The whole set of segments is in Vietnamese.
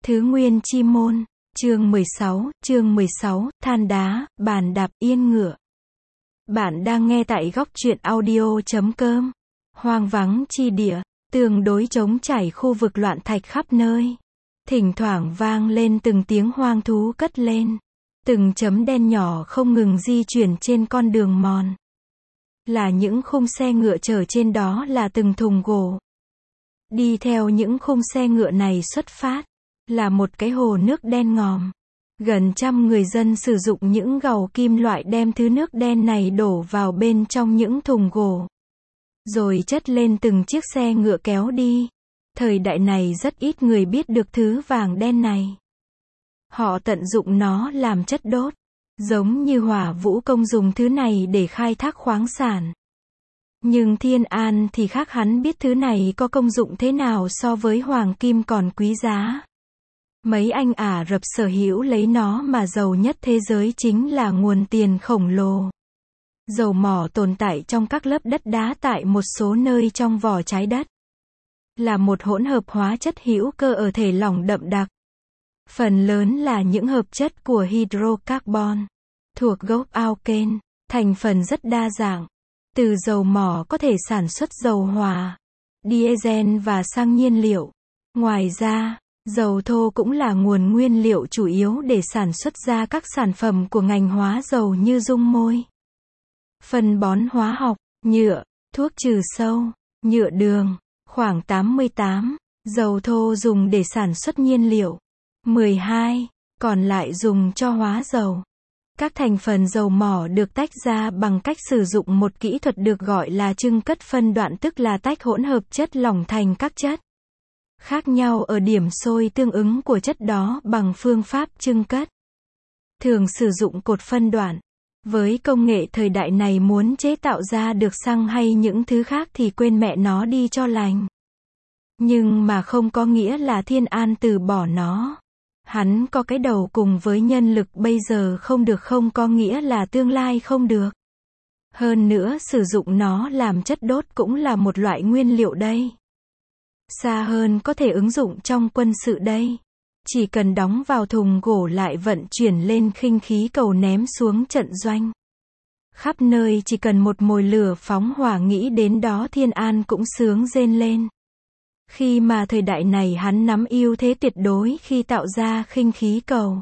Thứ Nguyên Chi Môn, chương 16, than đá, bàn đạp, yên ngựa. Bạn đang nghe tại góc truyện audio.com. Hoang vắng chi địa, tương đối trống trải, khu vực loạn thạch khắp nơi. Thỉnh thoảng vang lên từng tiếng hoang thú cất lên. Từng chấm đen nhỏ không ngừng di chuyển trên con đường mòn. Là những khung xe ngựa chở trên đó là từng thùng gỗ. Đi theo những khung xe ngựa này xuất phát là một cái hồ nước đen ngòm. Gần trăm người dân sử dụng những gàu kim loại đem thứ nước đen này đổ vào bên trong những thùng gỗ, rồi chất lên từng chiếc xe ngựa kéo đi. Thời đại này rất ít người biết được thứ vàng đen này. Họ tận dụng nó làm chất đốt, giống như Hỏa Vũ Công dùng thứ này để khai thác khoáng sản. Nhưng Thiên An thì khác, hắn biết thứ này có công dụng thế nào so với hoàng kim còn quý giá. Mấy anh Ả Rập sở hữu lấy nó mà giàu nhất thế giới, chính là nguồn tiền khổng lồ. Dầu mỏ tồn tại trong các lớp đất đá tại một số nơi trong vỏ trái đất. Là một hỗn hợp hóa chất hữu cơ ở thể lỏng đậm đặc. Phần lớn là những hợp chất của hydrocarbon, thuộc gốc alkane, thành phần rất đa dạng. Từ dầu mỏ có thể sản xuất dầu hỏa, diesel và xăng nhiên liệu. Ngoài ra, dầu thô cũng là nguồn nguyên liệu chủ yếu để sản xuất ra các sản phẩm của ngành hóa dầu như dung môi, phân bón hóa học, nhựa, thuốc trừ sâu, nhựa đường. Khoảng 88, dầu thô dùng để sản xuất nhiên liệu. 12, còn lại dùng cho hóa dầu. Các thành phần dầu mỏ được tách ra bằng cách sử dụng một kỹ thuật được gọi là trưng cất phân đoạn, tức là tách hỗn hợp chất lỏng thành các chất khác nhau ở điểm sôi tương ứng của chất đó bằng phương pháp trưng cất. Thường sử dụng cột phân đoạn. Với công nghệ thời đại này, muốn chế tạo ra được xăng hay những thứ khác thì quên mẹ nó đi cho lành. Nhưng mà không có nghĩa là Thiên An từ bỏ nó. Hắn có cái đầu cùng với nhân lực bây giờ không được, không có nghĩa là tương lai không được. Hơn nữa, sử dụng nó làm chất đốt cũng là một loại nguyên liệu đây. Xa hơn, có thể ứng dụng trong quân sự đây. Chỉ cần đóng vào thùng gỗ lại vận chuyển lên khinh khí cầu ném xuống trận doanh. Khắp nơi chỉ cần một mồi lửa phóng hỏa, nghĩ đến đó Thiên An cũng sướng rên lên. Khi mà thời đại này hắn nắm ưu thế tuyệt đối khi tạo ra khinh khí cầu.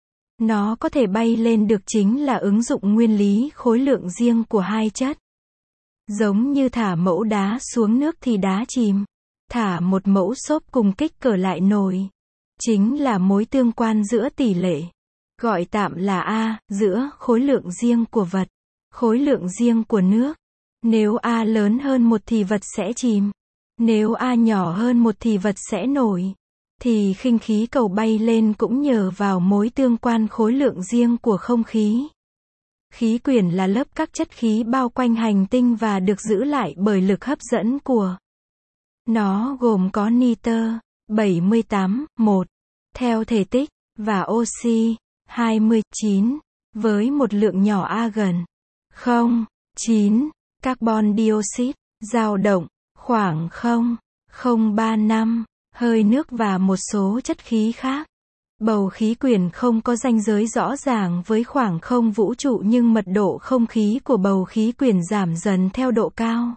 Nó có thể bay lên được chính là ứng dụng nguyên lý khối lượng riêng của hai chất. Giống như thả mẫu đá xuống nước thì đá chìm. Thả một mẫu xốp cùng kích cỡ lại nổi. Chính là mối tương quan giữa tỷ lệ, gọi tạm là A, giữa khối lượng riêng của vật, khối lượng riêng của nước. Nếu A lớn hơn 1 thì vật sẽ chìm. Nếu A nhỏ hơn 1 thì vật sẽ nổi. Thì khinh khí cầu bay lên cũng nhờ vào mối tương quan khối lượng riêng của không khí. Khí quyển là lớp các chất khí bao quanh hành tinh và được giữ lại bởi lực hấp dẫn của nó, gồm có nitơ 78,1 theo thể tích, và oxy 29 với một lượng nhỏ A gần 0,9. Carbon dioxide dao động khoảng 0,035, hơi nước và một số chất khí khác. Bầu khí quyển không có ranh giới rõ ràng với khoảng không vũ trụ, nhưng mật độ không khí của bầu khí quyển giảm dần theo độ cao.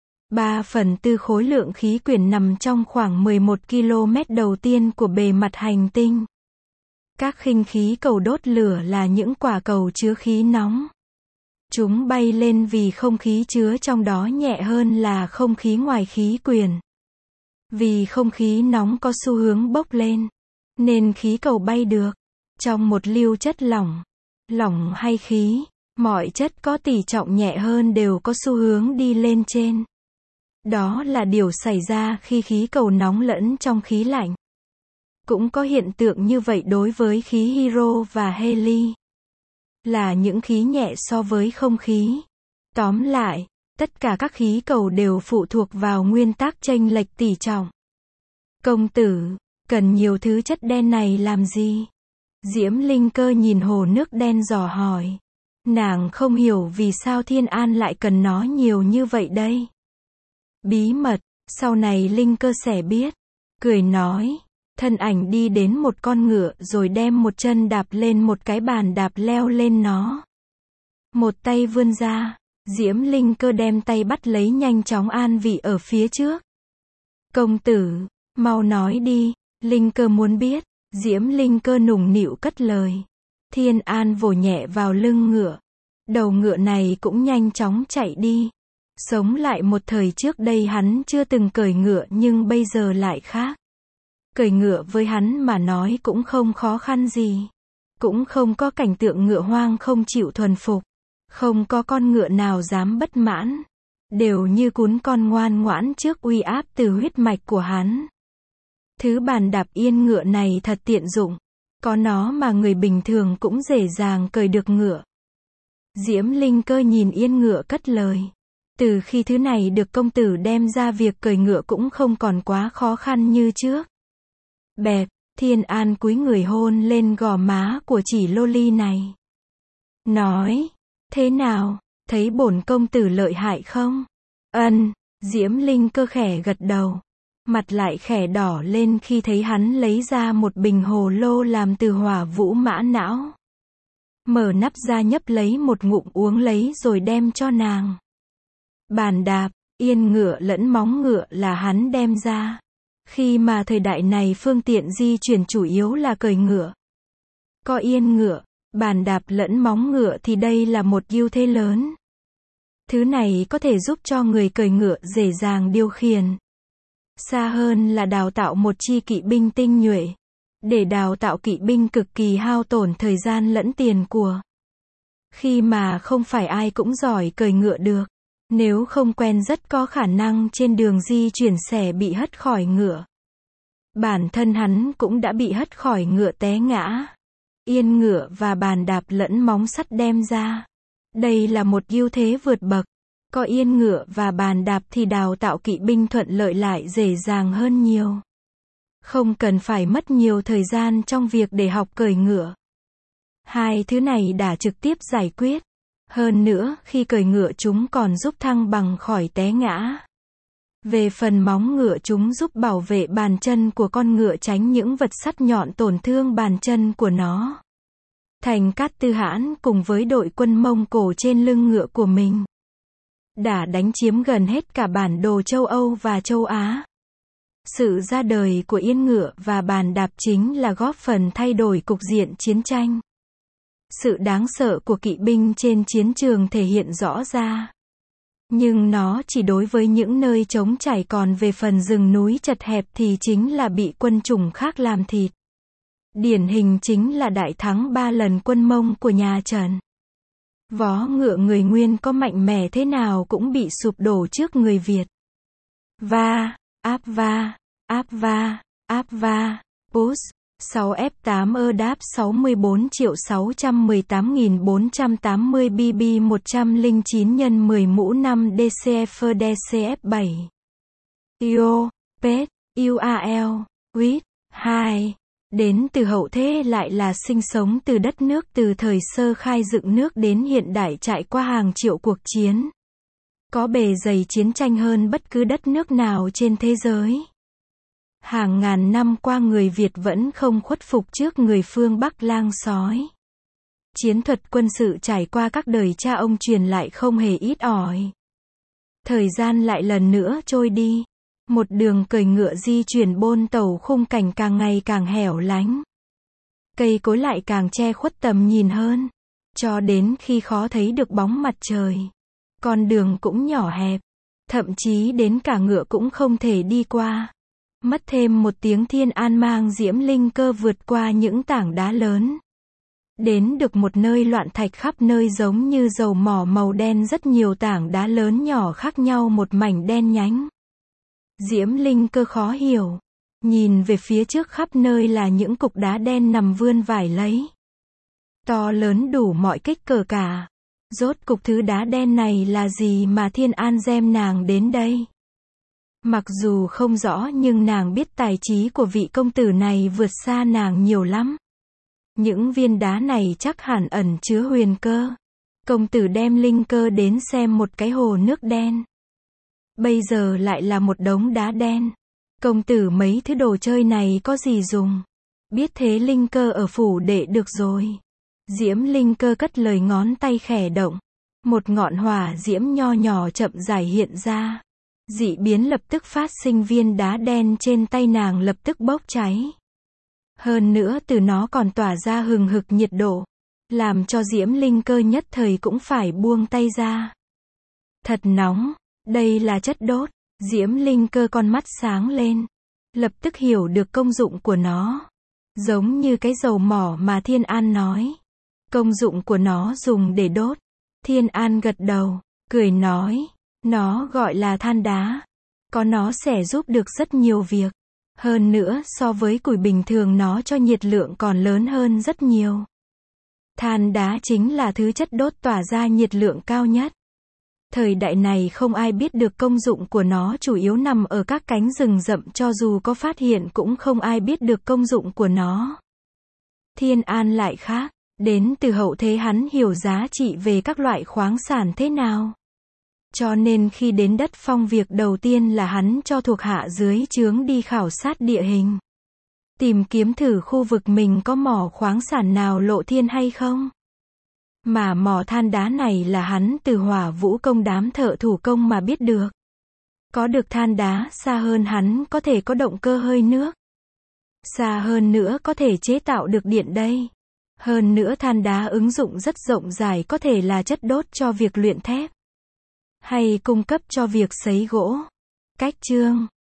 3/4 khối lượng khí quyển nằm trong khoảng 11 km đầu tiên của bề mặt hành tinh. Các khinh khí cầu đốt lửa là những quả cầu chứa khí nóng. Chúng bay lên vì không khí chứa trong đó nhẹ hơn là không khí ngoài khí quyển. Vì không khí nóng có xu hướng bốc lên, nên khí cầu bay được. Trong một lưu chất lỏng, lỏng hay khí, mọi chất có tỷ trọng nhẹ hơn đều có xu hướng đi lên trên. Đó là điều xảy ra khi khí cầu nóng lẫn trong khí lạnh. Cũng có hiện tượng như vậy đối với khí hydro và heli, là những khí nhẹ so với không khí. Tóm lại, tất cả các khí cầu đều phụ thuộc vào nguyên tắc chênh lệch tỷ trọng. Công tử, cần nhiều thứ chất đen này làm gì? Diễm Linh Cơ nhìn hồ nước đen dò hỏi. Nàng không hiểu vì sao Thiên An lại cần nó nhiều như vậy đây. Bí mật, sau này Linh Cơ sẽ biết. Cười nói, thân ảnh đi đến một con ngựa rồi đem một chân đạp lên một cái bàn đạp leo lên nó. Một tay vươn ra, Diễm Linh Cơ đem tay bắt lấy nhanh chóng an vị ở phía trước. Công tử, mau nói đi, Linh Cơ muốn biết. Diễm Linh Cơ nũng nịu cất lời. Thiên An vồ nhẹ vào lưng ngựa. Đầu ngựa này cũng nhanh chóng chạy đi. Sống lại một thời trước đây hắn chưa từng cởi ngựa nhưng bây giờ lại khác. Cởi ngựa với hắn mà nói cũng không khó khăn gì. Cũng không có cảnh tượng ngựa hoang không chịu thuần phục. Không có con ngựa nào dám bất mãn. Đều như cún con ngoan ngoãn trước uy áp từ huyết mạch của hắn. Thứ bàn đạp yên ngựa này thật tiện dụng. Có nó mà người bình thường cũng dễ dàng cởi được ngựa. Diễm Linh Cơ nhìn yên ngựa cất lời. Từ khi thứ này được công tử đem ra việc cởi ngựa cũng không còn quá khó khăn như trước. Bẹp, Thiên An cúi người hôn lên gò má của chỉ lô ly này. Nói, thế nào, thấy bổn công tử lợi hại không? Ân, Diễm Linh Cơ khẽ gật đầu. Mặt lại khẽ đỏ lên khi thấy hắn lấy ra một bình hồ lô làm từ hỏa vũ mã não. Mở nắp ra nhấp lấy một ngụm uống lấy rồi đem cho nàng. Bàn đạp, yên ngựa lẫn móng ngựa là hắn đem ra. Khi mà thời đại này phương tiện di chuyển chủ yếu là cởi ngựa. Có yên ngựa, bàn đạp lẫn móng ngựa thì đây là một ưu thế lớn. Thứ này có thể giúp cho người cởi ngựa dễ dàng điều khiển. Xa hơn là đào tạo một chi kỵ binh tinh nhuệ. Để đào tạo kỵ binh cực kỳ hao tổn thời gian lẫn tiền của. Khi mà không phải ai cũng giỏi cởi ngựa được. Nếu không quen rất có khả năng trên đường di chuyển sẽ bị hất khỏi ngựa. Bản thân hắn cũng đã bị hất khỏi ngựa té ngã. Yên ngựa và bàn đạp lẫn móng sắt đem ra. Đây là một ưu thế vượt bậc. Có yên ngựa và bàn đạp thì đào tạo kỵ binh thuận lợi lại dễ dàng hơn nhiều. Không cần phải mất nhiều thời gian trong việc để học cởi ngựa. Hai thứ này đã trực tiếp giải quyết. Hơn nữa, khi cởi ngựa chúng còn giúp thăng bằng khỏi té ngã. Về phần móng ngựa chúng giúp bảo vệ bàn chân của con ngựa tránh những vật sắt nhọn tổn thương bàn chân của nó. Thành Cát Tư Hãn cùng với đội quân Mông Cổ trên lưng ngựa của mình đã đánh chiếm gần hết cả bản đồ châu Âu và châu Á. Sự ra đời của yên ngựa và bàn đạp chính là góp phần thay đổi cục diện chiến tranh. Sự đáng sợ của kỵ binh trên chiến trường thể hiện rõ ra. Nhưng nó chỉ đối với những nơi trống trải, còn về phần rừng núi chật hẹp thì chính là bị quân chủng khác làm thịt. Điển hình chính là đại thắng 3 lần quân Mông của nhà Trần. Vó ngựa người Nguyên có mạnh mẽ thế nào cũng bị sụp đổ trước người Việt. Áp va, push, 6F8 đáp 64.618.480 BB 109 x 10 mũ 5 DCF DCF7. Io, Pet, UAL, Wit, 2. Đến từ hậu thế lại là sinh sống từ đất nước từ thời sơ khai dựng nước đến hiện đại trải qua hàng triệu cuộc chiến. Có bề dày chiến tranh hơn bất cứ đất nước nào trên thế giới. Hàng ngàn năm qua người Việt vẫn không khuất phục trước người phương Bắc lang sói. Chiến thuật quân sự trải qua các đời cha ông truyền lại không hề ít ỏi. Thời gian lại lần nữa trôi đi. Một đường cởi ngựa di chuyển bôn tàu, khung cảnh càng ngày càng hẻo lánh. Cây cối lại càng che khuất tầm nhìn hơn. Cho đến khi khó thấy được bóng mặt trời. Con đường cũng nhỏ hẹp. Thậm chí đến cả ngựa cũng không thể đi qua. Mất thêm một tiếng Thiên An mang Diễm Linh Cơ vượt qua những tảng đá lớn. Đến được một nơi loạn thạch khắp nơi giống như dầu mỏ màu đen, rất nhiều tảng đá lớn nhỏ khác nhau, một mảnh đen nhánh. Diễm Linh Cơ khó hiểu. Nhìn về phía trước khắp nơi là những cục đá đen nằm vươn vải lấy. To lớn đủ mọi kích cỡ cả. Rốt cục thứ đá đen này là gì mà Thiên An đem nàng đến đây? Mặc dù không rõ nhưng nàng biết tài trí của vị công tử này vượt xa nàng nhiều lắm. Những viên đá này chắc hẳn ẩn chứa huyền cơ. Công tử đem Linh Cơ đến xem một cái hồ nước đen. Bây giờ lại là một đống đá đen. Công tử mấy thứ đồ chơi này có gì dùng? Biết thế Linh Cơ ở phủ đệ được rồi. Diễm Linh Cơ cất lời, ngón tay khẽ động. Một ngọn hỏa diễm nho nhỏ chậm rãi hiện ra. Dị biến lập tức phát sinh, viên đá đen trên tay nàng lập tức bốc cháy. Hơn nữa từ nó còn tỏa ra hừng hực nhiệt độ, làm cho Diễm Linh Cơ nhất thời cũng phải buông tay ra. Thật nóng, đây là chất đốt. Diễm Linh Cơ con mắt sáng lên, lập tức hiểu được công dụng của nó. Giống như cái dầu mỏ mà Thiên An nói. Công dụng của nó dùng để đốt. Thiên An gật đầu, cười nói, nó gọi là than đá. Có nó sẽ giúp được rất nhiều việc. Hơn nữa so với củi bình thường nó cho nhiệt lượng còn lớn hơn rất nhiều. Than đá chính là thứ chất đốt tỏa ra nhiệt lượng cao nhất. Thời đại này không ai biết được công dụng của nó, chủ yếu nằm ở các cánh rừng rậm, cho dù có phát hiện cũng không ai biết được công dụng của nó. Thiên An lại khác, đến từ hậu thế hắn hiểu giá trị về các loại khoáng sản thế nào. Cho nên khi đến đất Phong, việc đầu tiên là hắn cho thuộc hạ dưới trướng đi khảo sát địa hình. Tìm kiếm thử khu vực mình có mỏ khoáng sản nào lộ thiên hay không. Mà mỏ than đá này là hắn từ Hỏa Vũ Công đám thợ thủ công mà biết được. Có được than đá, xa hơn hắn có thể có động cơ hơi nước. Xa hơn nữa có thể chế tạo được điện đây. Hơn nữa than đá ứng dụng rất rộng rãi, có thể là chất đốt cho việc luyện thép, hay cung cấp cho việc sấy gỗ. Cách chương